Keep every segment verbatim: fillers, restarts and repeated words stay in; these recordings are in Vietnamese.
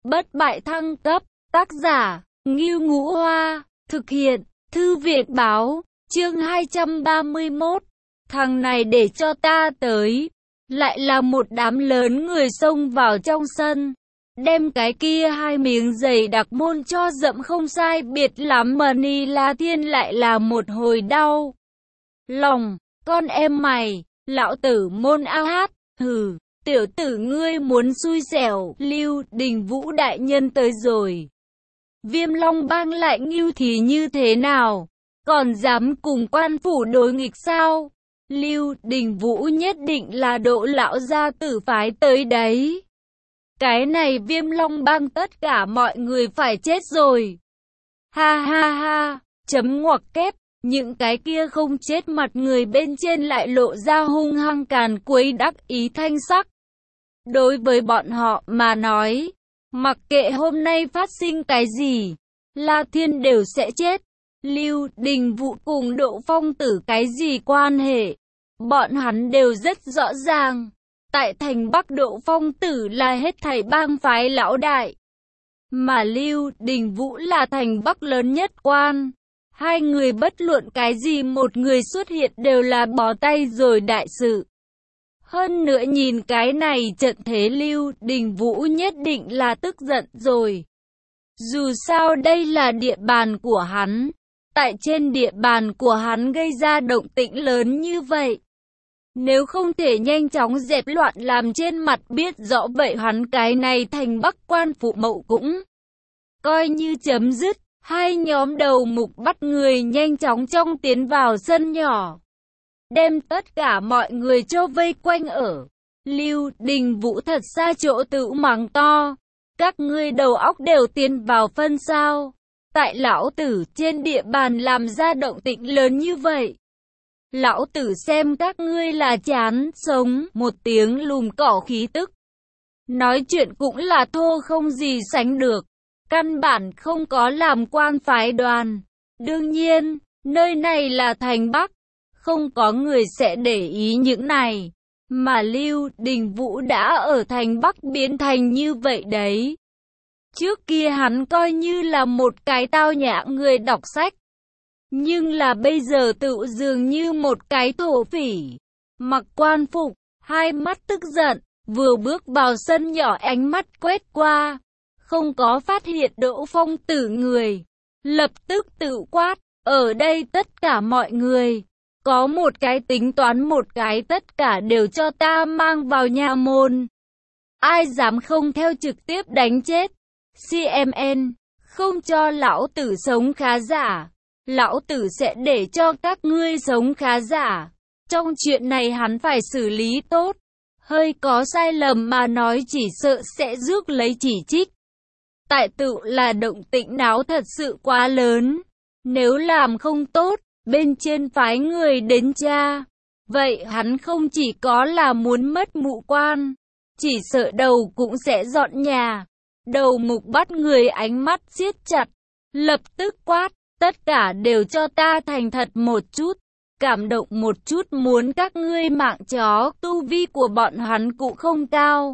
bất bại thăng cấp, tác giả, Ngưu Ngũ Hoa, thực hiện, Thư viện Báo, chương hai trăm ba mươi mốt, thằng này để cho ta tới, lại là một đám lớn người xông vào trong sân, đem cái kia hai miếng giày đặc môn cho dậm không sai biệt lắm mà Ni La Thiên lại là một hồi đau lòng, con em mày, lão tử môn ao hát, hừ. Tiểu tử ngươi muốn xui xẻo, Lưu Đình Vũ đại nhân tới rồi. Viêm Long Bang lại Ngưu thì như thế nào? Còn dám cùng quan phủ đối nghịch sao? Lưu Đình Vũ nhất định là độ lão gia tử phái tới đấy. Cái này Viêm Long Bang tất cả mọi người phải chết rồi. Ha ha ha, chấm ngoặc kép. Những cái kia không chết mặt người bên trên lại lộ ra hung hăng càn quấy đắc ý thanh sắc. Đối với bọn họ mà nói, mặc kệ hôm nay phát sinh cái gì, La Thiên đều sẽ chết. Lưu Đình Vũ cùng Độ Phong Tử cái gì quan hệ? Bọn hắn đều rất rõ ràng. Tại thành Bắc Độ Phong Tử là hết thảy bang phái lão đại, mà Lưu Đình Vũ là thành Bắc lớn nhất quan. Hai người bất luận cái gì một người xuất hiện đều là bó tay rồi đại sự. Hơn nữa nhìn cái này trận thế Lưu Đình Vũ nhất định là tức giận rồi. Dù sao đây là địa bàn của hắn. Tại trên địa bàn của hắn gây ra động tĩnh lớn như vậy. Nếu không thể nhanh chóng dẹp loạn làm trên mặt biết rõ vậy hắn cái này thành Bắc quan phụ mậu cũng coi như chấm dứt. Hai nhóm đầu mục bắt người nhanh chóng trong tiến vào sân nhỏ, đem tất cả mọi người cho vây quanh ở. Lưu Đình Vũ thật xa chỗ tự mắng to, các ngươi đầu óc đều tiến vào phân sao? Tại lão tử trên địa bàn làm ra động tĩnh lớn như vậy, lão tử xem các ngươi là chán sống. Một tiếng lùm cỏ khí tức, nói chuyện cũng là thô không gì sánh được. Căn bản không có làm quan phái đoàn. Đương nhiên, nơi này là thành Bắc, không có người sẽ để ý những này. Mà Lưu Đình Vũ đã ở thành Bắc biến thành như vậy đấy. Trước kia hắn coi như là một cái tao nhã người đọc sách. Nhưng là bây giờ tự dường như một cái thổ phỉ. Mặc quan phục, hai mắt tức giận, vừa bước vào sân nhỏ ánh mắt quét qua. Không có phát hiện Độ Phong Tử người, lập tức tự quát, ở đây tất cả mọi người, có một cái tính toán một cái tất cả đều cho ta mang vào nhà môn. Ai dám không theo trực tiếp đánh chết. xê em en, không cho lão tử sống khá giả, lão tử sẽ để cho các ngươi sống khá giả. Trong chuyện này hắn phải xử lý tốt, hơi có sai lầm mà nói chỉ sợ sẽ rước lấy chỉ trích. Tại tự là động tĩnh náo thật sự quá lớn. Nếu làm không tốt, bên trên phái người đến tra. Vậy hắn không chỉ có là muốn mất mụ quan, chỉ sợ đầu cũng sẽ dọn nhà. Đầu mục bắt người ánh mắt siết chặt, lập tức quát, tất cả đều cho ta thành thật một chút. Cảm động một chút muốn các ngươi mạng chó, tu vi của bọn hắn cũng không cao.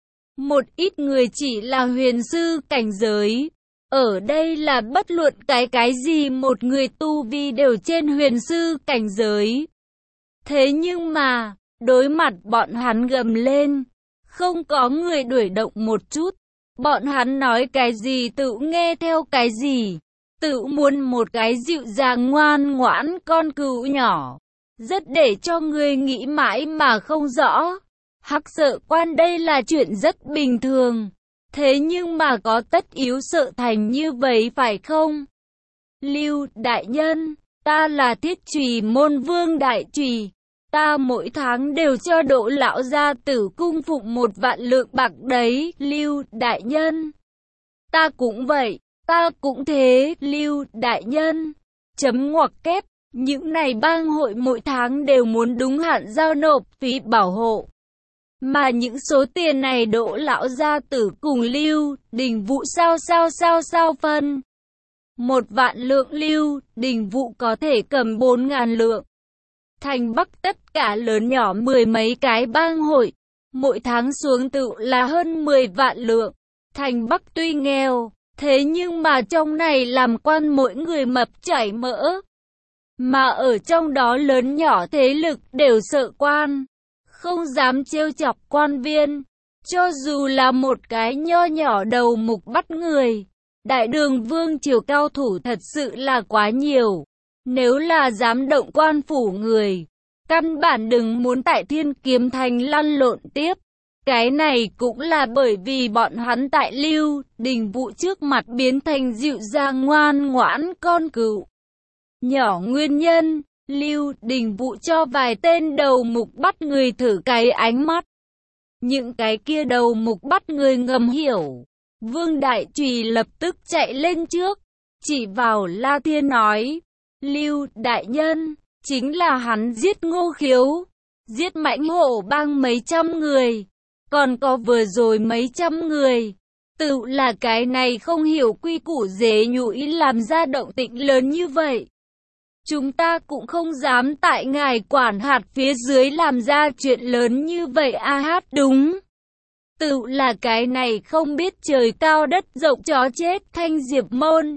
Một ít người chỉ là huyền sư cảnh giới. Ở đây là bất luận cái cái gì một người tu vi đều trên huyền sư cảnh giới. Thế nhưng mà, đối mặt bọn hắn gầm lên, không có người đuổi động một chút. Bọn hắn nói cái gì tự nghe theo cái gì. Tự muốn một cái dịu dàng ngoan ngoãn con cừu nhỏ. Rất để cho người nghĩ mãi mà không rõ. Hắc sợ quan đây là chuyện rất bình thường. Thế nhưng mà có tất yếu sợ thành như vậy phải không? Lưu đại nhân, ta là Thiết Trùy môn vương đại trùy. Ta mỗi tháng đều cho Độ lão gia tử cung phụng một vạn lượng bạc đấy. Lưu đại nhân, ta cũng vậy, ta cũng thế. Lưu đại nhân, chấm ngoặc kép, những này bang hội mỗi tháng đều muốn đúng hạn giao nộp phí bảo hộ. Mà những số tiền này Độ lão gia tử cùng Lưu Đình Vũ sao sao sao sao phân. Một vạn lượng Lưu Đình Vũ có thể cầm bốn ngàn lượng. Thành Bắc tất cả lớn nhỏ mười mấy cái bang hội, mỗi tháng xuống tự là hơn mười vạn lượng. Thành Bắc tuy nghèo, thế nhưng mà trong này làm quan mỗi người mập chảy mỡ. Mà ở trong đó lớn nhỏ thế lực đều sợ quan, không dám trêu chọc quan viên. Cho dù là một cái nho nhỏ đầu mục bắt người, Đại Đường vương triều cao thủ thật sự là quá nhiều. Nếu là dám động quan phủ người, căn bản đừng muốn tại Thiên Kiếm Thành lăn lộn tiếp. Cái này cũng là bởi vì bọn hắn tại Lưu Đình Vũ trước mặt biến thành dịu dàng ngoan ngoãn con cừu. Nhỏ nguyên nhân, Lưu Đình Vũ cho vài tên đầu mục bắt người thử cái ánh mắt. Những cái kia đầu mục bắt người ngầm hiểu. Vương Đại Trùy lập tức chạy lên trước, chỉ vào La Thiên nói, Lưu đại nhân, chính là hắn giết Ngô Khiếu, giết Mãnh Hổ bang mấy trăm người, còn có vừa rồi mấy trăm người. Tự là cái này không hiểu quy củ dế nhũi làm ra động tĩnh lớn như vậy. Chúng ta cũng không dám tại ngài quản hạt phía dưới làm ra chuyện lớn như vậy a hát đúng. Tự là cái này không biết trời cao đất rộng chó chết Thanh Diệp Môn.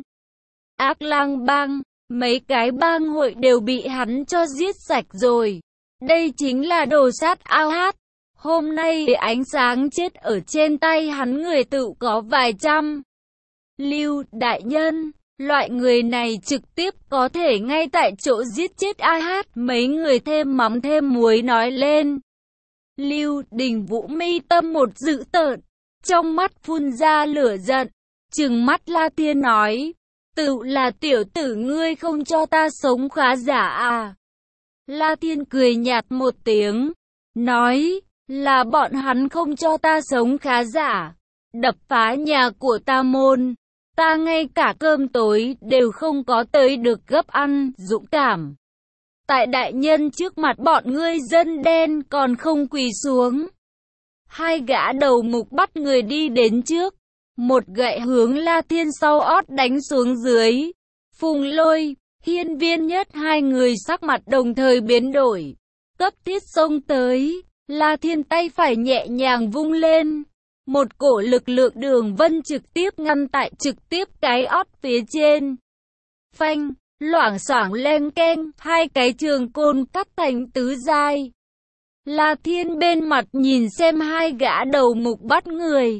Ác Lang bang, mấy cái bang hội đều bị hắn cho giết sạch rồi. Đây chính là đồ sát a hát. Hôm nay ánh sáng chết ở trên tay hắn người tự có vài trăm. Lưu đại nhân, loại người này trực tiếp có thể ngay tại chỗ giết chết a hát. Mấy người thêm mắm thêm muối nói lên. Lưu Đình Vũ mi tâm một dữ tợn, trong mắt phun ra lửa giận, trừng mắt La Thiên nói, tự là tiểu tử ngươi không cho ta sống khá giả à. La Thiên cười nhạt một tiếng, nói, là bọn hắn không cho ta sống khá giả, đập phá nhà của ta môn, ta ngay cả cơm tối đều không có tới được gấp ăn, dũng cảm. Tại đại nhân trước mặt bọn ngươi dân đen còn không quỳ xuống. Hai gã đầu mục bắt người đi đến trước, một gậy hướng La Thiên sau ót đánh xuống dưới. Phùng Lôi, Hiên Viên Nhất hai người sắc mặt đồng thời biến đổi, cấp thiết xông tới. La Thiên tay phải nhẹ nhàng vung lên, một cổ lực lượng đường vân trực tiếp ngăn tại trực tiếp cái ót phía trên. Phanh, loảng xoảng len keng, hai cái trường côn cắt thành tứ giai. La Thiên bên mặt nhìn xem hai gã đầu mục bắt người,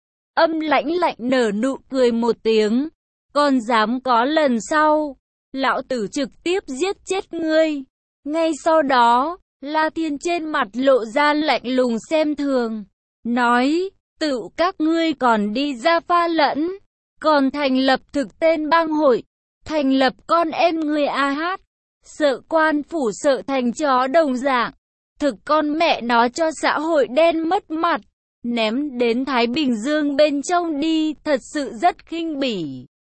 âm lãnh lạnh nở nụ cười một tiếng, còn dám có lần sau, lão tử trực tiếp giết chết ngươi. Ngay sau đó, La Thiên trên mặt lộ ra lạnh lùng xem thường, nói, tự các ngươi còn đi ra pha lẫn, còn thành lập thực tên bang hội, thành lập con em ngươi a hát, sợ quan phủ sợ thành chó đồng dạng, thực con mẹ nó cho xã hội đen mất mặt, ném đến Thái Bình Dương bên trong đi, thật sự rất khinh bỉ.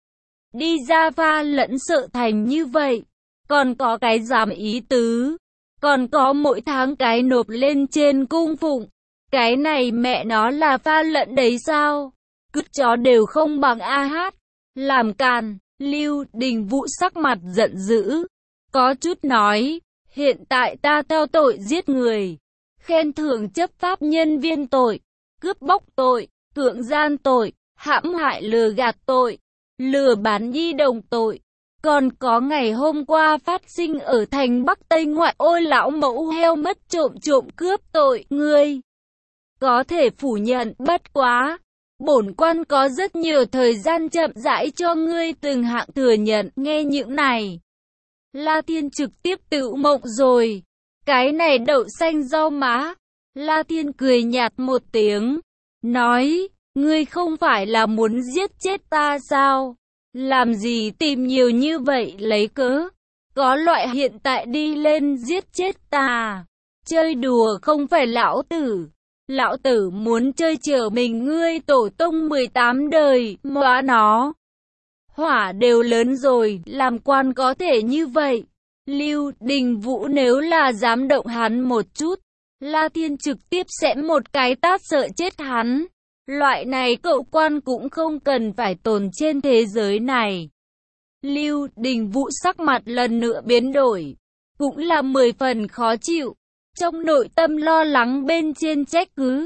Đi ra pha lẫn sợ thành như vậy, còn có cái dám ý tứ, còn có mỗi tháng cái nộp lên trên cung phụng, cái này mẹ nó là pha lẫn đấy sao? Cứt chó đều không bằng a hát, làm càn. Lưu Đình Vũ sắc mặt giận dữ, có chút nói, hiện tại ta theo tội giết người, khen thưởng chấp pháp nhân viên tội, cướp bóc tội, cưỡng gian tội, hãm hại lừa gạt tội, lừa bán nhi đồng tội. Còn có ngày hôm qua phát sinh ở thành Bắc Tây ngoại ô lão mẫu heo mất trộm trộm cướp tội, ngươi có thể phủ nhận, bất quá bổn quan có rất nhiều thời gian chậm rãi cho ngươi từng hạng thừa nhận. Nghe những này, La Thiên trực tiếp tự mộng rồi, cái này đậu xanh rau má. La Thiên cười nhạt một tiếng, nói, ngươi không phải là muốn giết chết ta sao? Làm gì tìm nhiều như vậy lấy cớ? Có loại hiện tại đi lên giết chết ta, chơi đùa không phải lão tử. Lão tử muốn chơi chở mình ngươi tổ tông mười tám đời, móa nó. Hỏa đều lớn rồi, làm quan có thể như vậy. Lưu Đình Vũ nếu là dám động hắn một chút, La Thiên trực tiếp sẽ một cái tát sợ chết hắn. Loại này cậu quan cũng không cần phải tồn trên thế giới này. Lưu Đình Vũ sắc mặt lần nữa biến đổi, cũng là mười phần khó chịu. Trong nội tâm lo lắng bên trên trách cứ,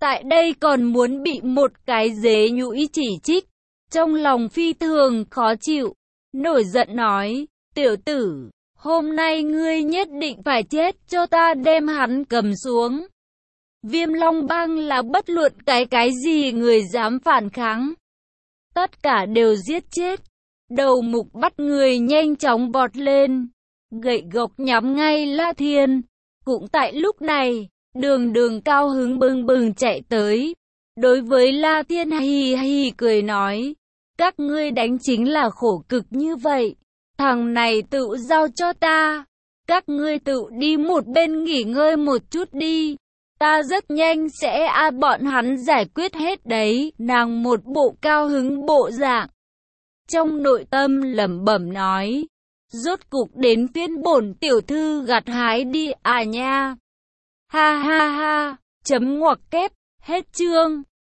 tại đây còn muốn bị một cái dế nhũi chỉ trích. Trong lòng phi thường khó chịu, nổi giận nói, tiểu tử, hôm nay ngươi nhất định phải chết, cho ta đem hắn cầm xuống. Viêm Long Bang là bất luận cái cái gì người dám phản kháng, tất cả đều giết chết. Đầu mục bắt người nhanh chóng vọt lên, gậy gộc nhắm ngay La Thiên. Cũng tại lúc này, Đường Đường cao hứng bừng bừng chạy tới, đối với La Thiên hì hì cười nói, các ngươi đánh chính là khổ cực như vậy, thằng này tự giao cho ta, các ngươi tự đi một bên nghỉ ngơi một chút đi, ta rất nhanh sẽ a bọn hắn giải quyết hết đấy. Nàng một bộ cao hứng bộ dạng, trong nội tâm lẩm bẩm nói, rốt cục đến phiên bổn tiểu thư gặt hái đi à nha. Ha ha ha, chấm ngoặc kép, hết chương.